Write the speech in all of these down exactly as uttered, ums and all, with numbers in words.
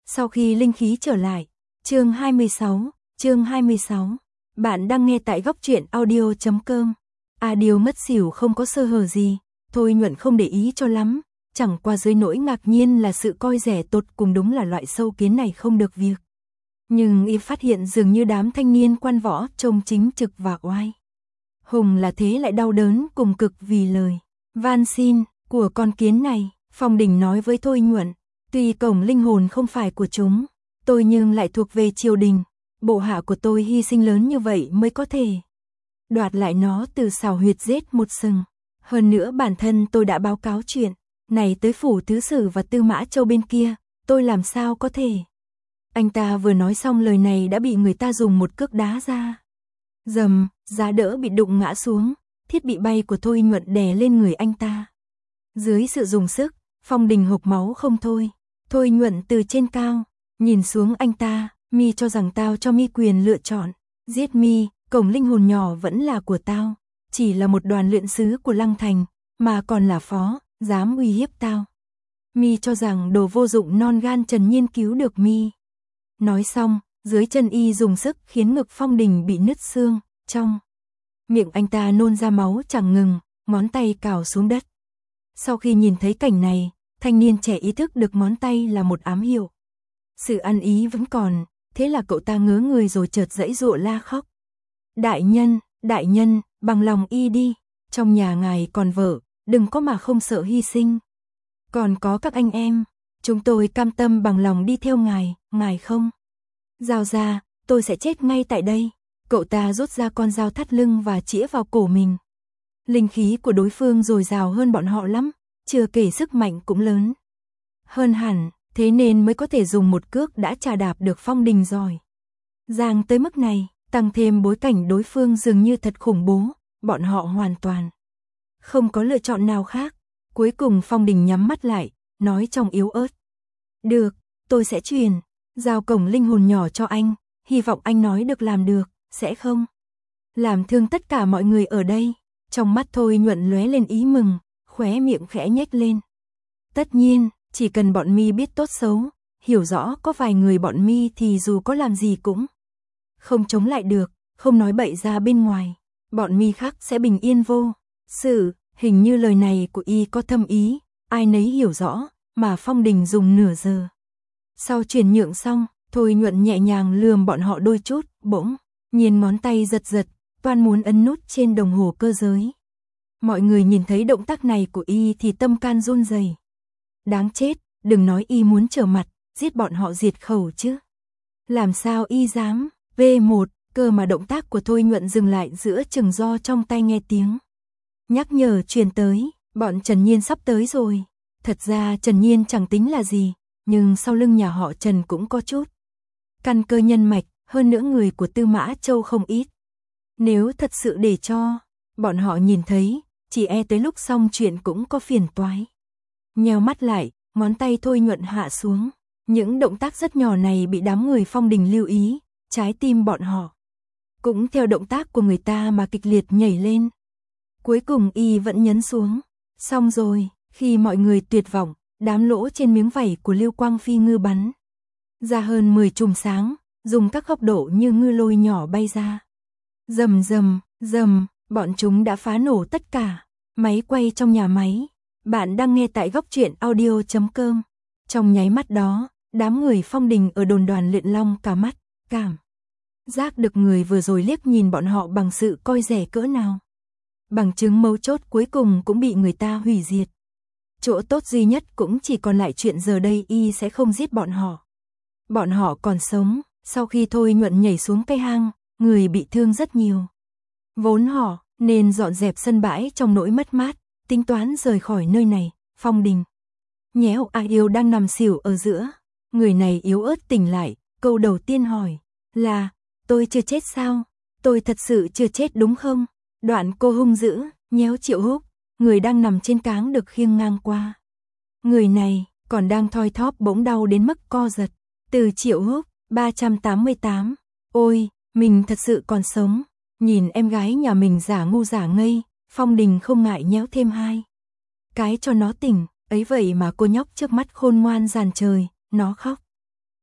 Sau khi linh khí trở lại, chương hai mươi sáu, chương hai mươi sáu. Bạn đang nghe tại góc truyện audio chấm com. A Điêu ngất xỉu không có sơ hở gì, Thôi Nhuận không để ý cho lắm, chẳng qua dưới nỗi ngạc nhiên là sự coi rẻ tột cùng đúng là loại sâu kiến này không được việc. Nhưng y phát hiện dường như đám thanh niên quan võ trông chính trực và oai hùng là thế lại đau đớn cùng cực vì lời van xin của con kiến này. Phong Đình nói với Thôi Nhuận, tuy cổng linh hồn không phải của chúng tôi nhưng lại thuộc về triều đình, bộ hạ của tôi hy sinh lớn như vậy mới có thể đoạt lại nó từ xào huyệt giết một sừng. Hơn nữa bản thân tôi đã báo cáo chuyện này tới phủ thứ sử và Tư Mã Châu bên kia, tôi làm sao có thể. Anh ta vừa nói xong lời này đã bị người ta dùng một cước đá ra. Dầm, giá đỡ bị đụng ngã xuống, thiết bị bay của Thôi Nhuận đè lên người anh ta. Dưới sự dùng sức, Phong Đình hộc máu không thôi. Thôi Nhuận từ trên cao nhìn xuống anh ta, mi cho rằng tao cho mi quyền lựa chọn, giết mi, cổng linh hồn nhỏ vẫn là của tao, chỉ là một đoàn luyện sứ của Lăng Thành, mà còn là phó, dám uy hiếp tao. Mi cho rằng đồ vô dụng non gan Trần Nhiên cứu được mi. Nói xong, dưới chân y dùng sức khiến ngực Phong Đình bị nứt xương, trong miệng anh ta nôn ra máu chẳng ngừng, ngón tay cào xuống đất. Sau khi nhìn thấy cảnh này, thanh niên trẻ ý thức được ngón tay là một ám hiệu. Sự ăn ý vẫn còn, thế là cậu ta ngớ người rồi chợt giãy giụa la khóc. Đại nhân, đại nhân, bằng lòng y đi, trong nhà ngài còn vợ, đừng có mà không sợ hy sinh. Còn có các anh em, chúng tôi cam tâm bằng lòng đi theo ngài, ngài không giao ra, tôi sẽ chết ngay tại đây. Cậu ta rút ra con dao thắt lưng và chĩa vào cổ mình. Linh khí của đối phương dồi dào hơn bọn họ lắm, chưa kể sức mạnh cũng lớn hơn hẳn, thế nên mới có thể dùng một cước đã chà đạp được Phong Đình rồi. Giang tới mức này, tăng thêm bối cảnh đối phương dường như thật khủng bố, bọn họ hoàn toàn không có lựa chọn nào khác. Cuối cùng Phong Đình nhắm mắt lại, nói trong yếu ớt. Được, tôi sẽ truyền giao cổng linh hồn nhỏ cho anh, hy vọng anh nói được làm được, sẽ không làm thương tất cả mọi người ở đây. Trong mắt Thôi Nhuận lóe lên ý mừng, khóe miệng khẽ nhếch lên. Tất nhiên, chỉ cần bọn mi biết tốt xấu, hiểu rõ có vài người bọn mi thì dù có làm gì cũng không chống lại được, không nói bậy ra bên ngoài, bọn mi khác sẽ bình yên vô sự. Hình như lời này của y có thâm ý, ai nấy hiểu rõ, mà Phong Đình dùng nửa giờ. Sau chuyển nhượng xong, Thôi Nhuận nhẹ nhàng lườm bọn họ đôi chút, bỗng nhiên ngón tay giật giật, toan muốn ấn nút trên đồng hồ cơ giới. Mọi người nhìn thấy động tác này của y thì tâm can run rẩy. Đáng chết, đừng nói y muốn trở mặt, giết bọn họ diệt khẩu chứ. Làm sao y dám, vê một, cơ mà động tác của Thôi Nhuận dừng lại giữa chừng do trong tay nghe tiếng nhắc nhở truyền tới, bọn Trần Nhiên sắp tới rồi. Thật ra Trần Nhiên chẳng tính là gì, nhưng sau lưng nhà họ Trần cũng có chút căn cơ nhân mạch, hơn nữa người của Tư Mã Châu không ít. Nếu thật sự để cho bọn họ nhìn thấy, chỉ e tới lúc xong chuyện cũng có phiền toái. Nheo mắt lại, ngón tay Thôi Nhuận hạ xuống. Những động tác rất nhỏ này bị đám người Phong Đình lưu ý, trái tim bọn họ cũng theo động tác của người ta mà kịch liệt nhảy lên. Cuối cùng y vẫn nhấn xuống. Xong rồi, khi mọi người tuyệt vọng, đám lỗ trên miếng vảy của Lưu Quang Phi Ngư bắn ra hơn mười chùm sáng, dùng các góc độ như ngư lôi nhỏ bay ra. Rầm rầm, rầm, bọn chúng đã phá nổ tất cả máy quay trong nhà máy. Bạn đang nghe tại góc truyện audio chấm com. Trong nháy mắt đó, đám người Phong Đình ở đồn đoàn luyện long cả mắt, cảm giác được người vừa rồi liếc nhìn bọn họ bằng sự coi rẻ cỡ nào. Bằng chứng mấu chốt cuối cùng cũng bị người ta hủy diệt. Chỗ tốt duy nhất cũng chỉ còn lại chuyện giờ đây y sẽ không giết bọn họ. Bọn họ còn sống, sau khi Thôi Nhuận nhảy xuống cây hang, người bị thương rất nhiều. Vốn họ nên dọn dẹp sân bãi trong nỗi mất mát, tính toán rời khỏi nơi này. Phong Đình nhéo A Điêu đang nằm xỉu ở giữa. Người này yếu ớt tỉnh lại, câu đầu tiên hỏi là, tôi chưa chết sao? Tôi thật sự chưa chết đúng không? Đoạn cô hung dữ, nhéo Triệu Húc, người đang nằm trên cáng được khiêng ngang qua. Người này còn đang thoi thóp bỗng đau đến mức co giật. Từ Triệu Húc, ba trăm tám mươi tám. Ôi, mình thật sự còn sống. Nhìn em gái nhà mình giả ngu giả ngây, Phong Đình không ngại nhéo thêm hai cái cho nó tỉnh. Ấy vậy mà cô nhóc trước mắt khôn ngoan giàn trời, nó khóc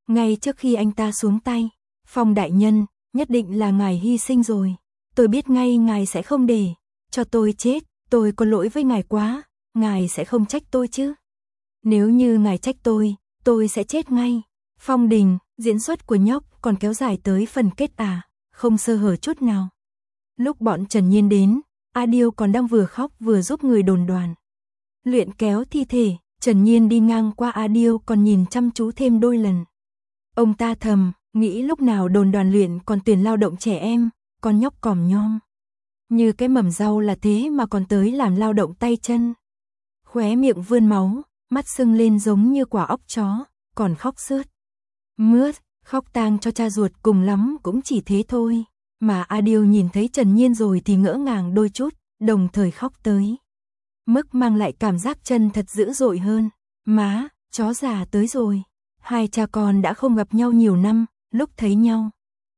Ngay trước khi anh ta xuống tay, Phong đại nhân, nhất định là ngài hy sinh rồi. Tôi biết ngay ngài sẽ không để cho tôi chết, tôi có lỗi với ngài quá, ngài sẽ không trách tôi chứ. Nếu như ngài trách tôi, tôi sẽ chết ngay. Phong Đình, diễn xuất của nhóc còn kéo dài tới phần kết à, không sơ hở chút nào. Lúc bọn Trần Nhiên đến, A Điêu còn đang vừa khóc vừa giúp người đồn đoàn luyện kéo thi thể. Trần Nhiên đi ngang qua A Điêu còn nhìn chăm chú thêm đôi lần. Ông ta thầm, nghĩ lúc nào đồn đoàn luyện còn tuyển lao động trẻ em, con nhóc còm nhom như cái mầm rau là thế mà còn tới làm lao động tay chân. Khóe miệng vươn máu, mắt sưng lên giống như quả óc chó, còn khóc sướt mướt, khóc tang cho cha ruột, cùng lắm cũng chỉ thế thôi. Mà A Điêu nhìn thấy Trần Nhiên rồi thì ngỡ ngàng đôi chút, đồng thời khóc tới mức mang lại cảm giác chân thật dữ dội hơn. Má, chó già tới rồi. Hai cha con đã không gặp nhau nhiều năm, lúc thấy nhau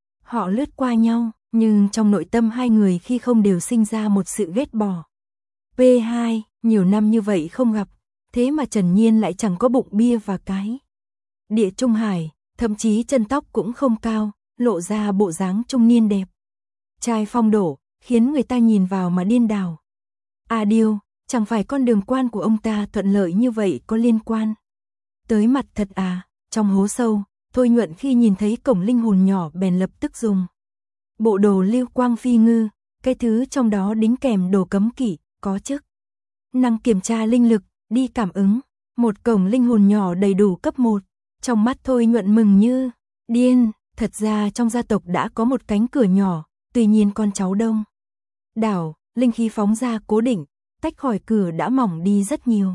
họ lướt qua nhau, nhưng trong nội tâm hai người khi không đều sinh ra một sự ghét bỏ. P hai, nhiều năm như vậy không gặp, thế mà Trần Nhiên lại chẳng có bụng bia và cái địa trung hải, thậm chí chân tóc cũng không cao, lộ ra bộ dáng trung niên đẹp. Trai phong độ, khiến người ta nhìn vào mà điên đảo. A Điêu, chẳng phải con đường quan của ông ta thuận lợi như vậy có liên quan tới mặt thật à? Trong hố sâu, Thôi Nhuận khi nhìn thấy cổng linh hồn nhỏ bèn lập tức dùng bộ đồ lưu quang phi ngư, cái thứ trong đó đính kèm đồ cấm kỵ, có chức năng kiểm tra linh lực, đi cảm ứng, một cổng linh hồn nhỏ đầy đủ cấp một. Trong mắt Thôi Nhuận mừng như điên, thật ra trong gia tộc đã có một cánh cửa nhỏ, tuy nhiên con cháu đông đảo, linh khí phóng ra cố định, tách khỏi cửa đã mỏng đi rất nhiều.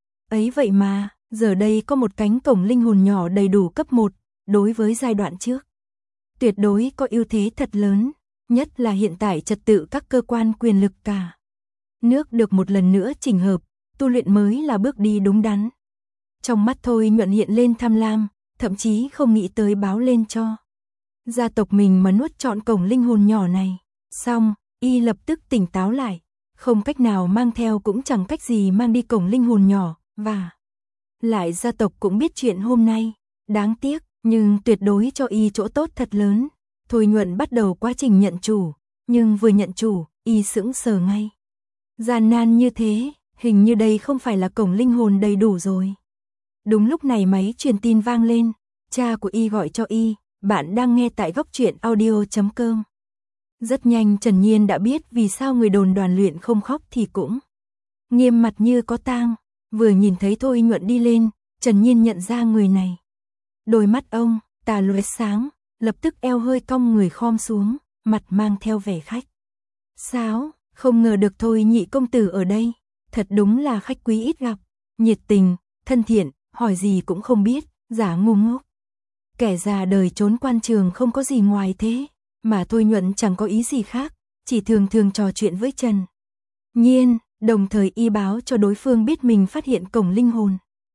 Ấy vậy mà, giờ đây có một cánh cổng linh hồn nhỏ đầy đủ cấp một, đối với giai đoạn trước tuyệt đối có ưu thế thật lớn, nhất là hiện tại trật tự các cơ quan quyền lực cả nước được một lần nữa chỉnh hợp, tu luyện mới là bước đi đúng đắn. Trong mắt Thôi Nhuận hiện lên tham lam, thậm chí không nghĩ tới báo lên cho gia tộc mình mà nuốt trọn cổng linh hồn nhỏ này. Xong, y lập tức tỉnh táo lại, không cách nào mang theo cũng chẳng cách gì mang đi cổng linh hồn nhỏ, và lại gia tộc cũng biết chuyện hôm nay. Đáng tiếc, nhưng tuyệt đối cho y chỗ tốt thật lớn. Thôi Nhuận bắt đầu quá trình nhận chủ, nhưng vừa nhận chủ, y sững sờ ngay. Gian nan như thế, hình như đây không phải là cổng linh hồn đầy đủ rồi. Đúng lúc này máy truyền tin vang lên, cha của y gọi cho y, bạn đang nghe tại góc truyện audio chấm com. Rất nhanh Trần Nhiên đã biết vì sao người đồn đoàn luyện không khóc thì cũng nghiêm mặt như có tang. Vừa nhìn thấy Thôi Nhuận đi lên, Trần Nhiên nhận ra người này. Đôi mắt ông tà lóe sáng, lập tức eo hơi cong người khom xuống, mặt mang theo vẻ khách sáo, không ngờ được Thôi nhị công tử ở đây, thật đúng là khách quý ít gặp, nhiệt tình, thân thiện, hỏi gì cũng không biết, giả ngu ngốc. Kẻ già đời trốn quan trường không có gì ngoài thế, mà Thôi Nhuận chẳng có ý gì khác, chỉ thường thường trò chuyện với Trần Nhiên, đồng thời y báo cho đối phương biết mình phát hiện cổng linh hồn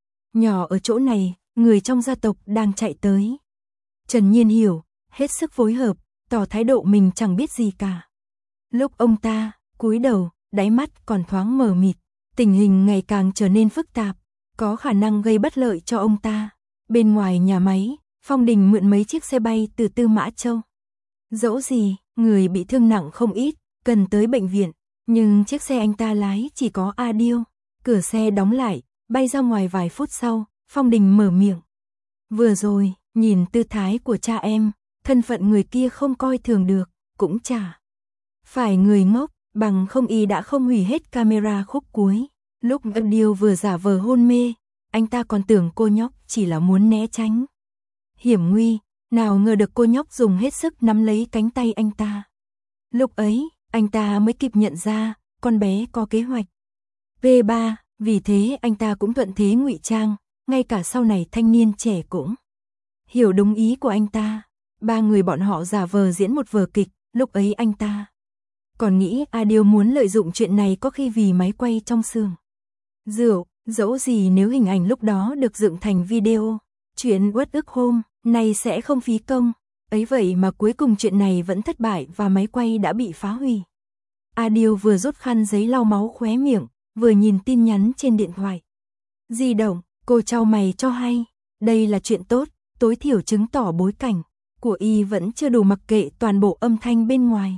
nhỏ ở chỗ này, người trong gia tộc đang chạy tới. Trần Nhiên hiểu, hết sức phối hợp, tỏ thái độ mình chẳng biết gì cả. Lúc ông ta cúi đầu, đáy mắt còn thoáng mờ mịt, tình hình ngày càng trở nên phức tạp, có khả năng gây bất lợi cho ông ta. Bên ngoài nhà máy, Phong Đình mượn mấy chiếc xe bay từ Tư Mã Châu. Dẫu gì, người bị thương nặng không ít, cần tới bệnh viện, nhưng chiếc xe anh ta lái chỉ có A Điêu. Cửa xe đóng lại, bay ra ngoài vài phút sau, Phong Đình mở miệng. Vừa rồi, nhìn tư thái của cha em, thân phận người kia không coi thường được, cũng chả phải người ngốc, bằng không y đã không hủy hết camera khúc cuối. Lúc A Điêu vừa giả vờ hôn mê, anh ta còn tưởng cô nhóc chỉ là muốn né tránh hiểm nguy, nào ngờ được cô nhóc dùng hết sức nắm lấy cánh tay anh ta. Lúc ấy, anh ta mới kịp nhận ra, con bé có kế hoạch P ba, vì thế anh ta cũng thuận thế ngụy trang, ngay cả sau này thanh niên trẻ cũng hiểu đúng ý của anh ta. Ba người bọn họ giả vờ diễn một vở kịch, lúc ấy anh ta còn nghĩ A Điêu muốn lợi dụng chuyện này có khi vì máy quay trong xưởng rượu, dẫu gì nếu hình ảnh lúc đó được dựng thành video, chuyện uất ức hôm nay sẽ không phí công. Ấy vậy mà cuối cùng chuyện này vẫn thất bại và máy quay đã bị phá hủy. A Điêu vừa rút khăn giấy lau máu khóe miệng, vừa nhìn tin nhắn trên điện thoại di động, cô chau mày cho hay, đây là chuyện tốt, tối thiểu chứng tỏ bối cảnh của y vẫn chưa đủ mặc kệ toàn bộ âm thanh bên ngoài.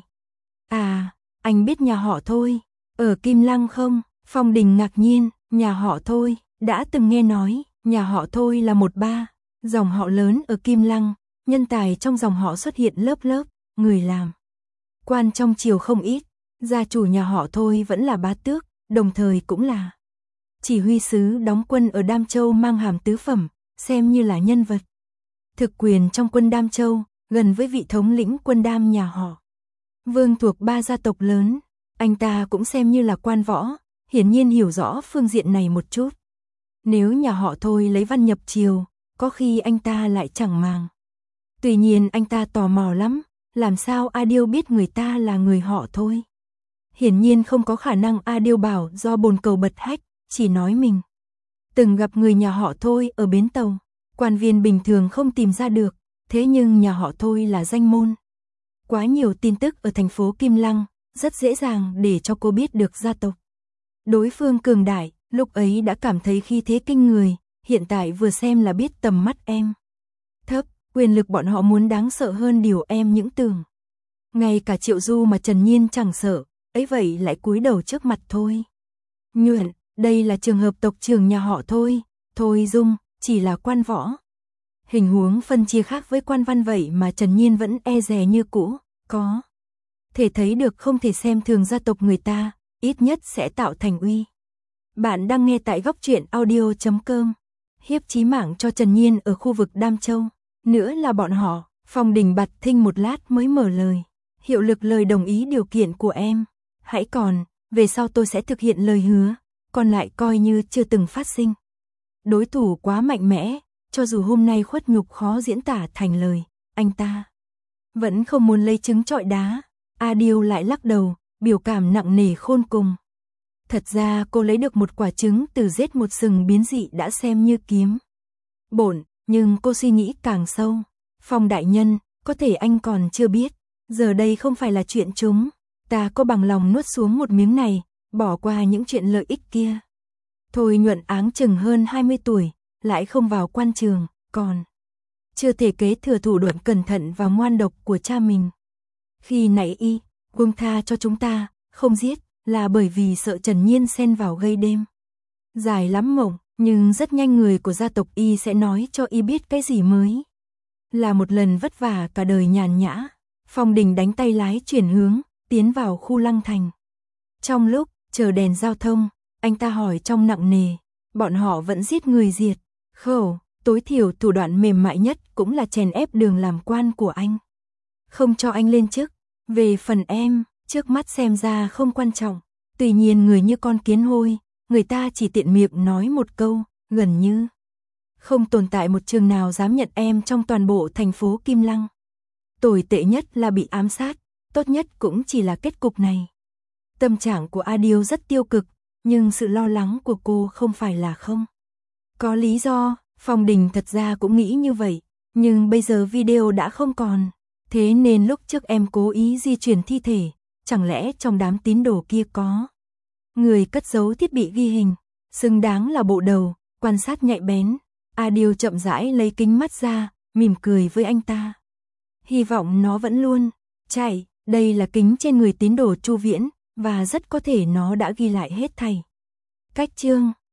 À, anh biết nhà họ Thôi ở Kim Lăng không? Phong Đình ngạc nhiên, nhà họ Thôi, đã từng nghe nói, nhà họ Thôi là một ba, dòng họ lớn ở Kim Lăng, nhân tài trong dòng họ xuất hiện lớp lớp, người làm quan trong triều không ít, gia chủ nhà họ Thôi vẫn là bá tước, đồng thời cũng là chỉ huy sứ đóng quân ở Đam Châu mang hàm tứ phẩm, xem như là nhân vật thực quyền trong quân Đam Châu, gần với vị thống lĩnh quân Đam nhà họ Vương thuộc ba gia tộc lớn, anh ta cũng xem như là quan võ, hiển nhiên hiểu rõ phương diện này một chút. Nếu nhà họ Thôi lấy văn nhập triều, có khi anh ta lại chẳng màng. Tuy nhiên anh ta tò mò lắm, làm sao A Điêu biết người ta là người họ Thôi? Hiển nhiên không có khả năng A Điêu bảo do bồn cầu bật hách, chỉ nói mình từng gặp người nhà họ Thôi ở bến tàu, quan viên bình thường không tìm ra được, thế nhưng nhà họ Thôi là danh môn. Quá nhiều tin tức ở thành phố Kim Lăng, rất dễ dàng để cho cô biết được gia tộc. Đối phương cường đại, lúc ấy đã cảm thấy khí thế kinh người, hiện tại vừa xem là biết tầm mắt em thấp, quyền lực bọn họ muốn đáng sợ hơn điều em những tưởng. Ngay cả Triệu Du mà Trần Nhiên chẳng sợ, ấy vậy lại cúi đầu trước mặt Thôi Nhuận, đây là trường hợp tộc trưởng nhà họ Thôi, Thôi Dung, chỉ là quan võ. Hình huống phân chia khác với quan văn vậy mà Trần Nhiên vẫn e dè như cũ, có thể thấy được không thể xem thường gia tộc người ta, ít nhất sẽ tạo thành uy. Bạn đang nghe tại góc truyện audio chấm com. Hiếp chí mạng cho Trần Nhiên ở khu vực Đam Châu, nữa là bọn họ. Phong Đình bặt thinh một lát mới mở lời. Hiệu lực lời đồng ý điều kiện của em. Hãy còn, về sau tôi sẽ thực hiện lời hứa, còn lại coi như chưa từng phát sinh. Đối thủ quá mạnh mẽ, cho dù hôm nay khuất nhục khó diễn tả thành lời, anh ta vẫn không muốn lấy trứng trọi đá. A Điêu lại lắc đầu, biểu cảm nặng nề khôn cùng. Thật ra cô lấy được một quả trứng từ giết một sừng biến dị đã xem như kiếm bổn, nhưng cô suy nghĩ càng sâu. Phong đại nhân, có thể anh còn chưa biết, giờ đây không phải là chuyện chúng, ta có bằng lòng nuốt xuống một miếng này, bỏ qua những chuyện lợi ích kia. Thôi Nhuận áng chừng hơn hai mươi tuổi, lại không vào quan trường, còn chưa thể kế thừa thủ đoạn cẩn thận và ngoan độc của cha mình. Khi nãy y buông tha cho chúng ta, không giết, là bởi vì sợ Trần Nhiên xen vào gây đêm dài lắm mộng, nhưng rất nhanh người của gia tộc y sẽ nói cho y biết cái gì mới là một lần vất vả cả đời nhàn nhã. Phong Đình đánh tay lái chuyển hướng, tiến vào khu Lăng Thành. Trong lúc chờ đèn giao thông, anh ta hỏi trong nặng nề, bọn họ vẫn giết người diệt khẩu, tối thiểu thủ đoạn mềm mại nhất cũng là chèn ép đường làm quan của anh, không cho anh lên chức. Về phần em, trước mắt xem ra không quan trọng, tuy nhiên người như con kiến hôi, người ta chỉ tiện miệng nói một câu, gần như không tồn tại một trường nào dám nhận em trong toàn bộ thành phố Kim Lăng. Tồi tệ nhất là bị ám sát, tốt nhất cũng chỉ là kết cục này. Tâm trạng của A Điêu rất tiêu cực, nhưng sự lo lắng của cô không phải là không có lý do. Phong Đình thật ra cũng nghĩ như vậy, nhưng bây giờ video đã không còn, thế nên lúc trước em cố ý di chuyển thi thể, chẳng lẽ trong đám tín đồ kia có người cất giấu thiết bị ghi hình, xứng đáng là bộ đầu, quan sát nhạy bén. A Điêu chậm rãi lấy kính mắt ra, mỉm cười với anh ta. Hy vọng nó vẫn luôn chạy, đây là kính trên người tín đồ Chu Viễn, và rất có thể nó đã ghi lại hết thảy. Cách chương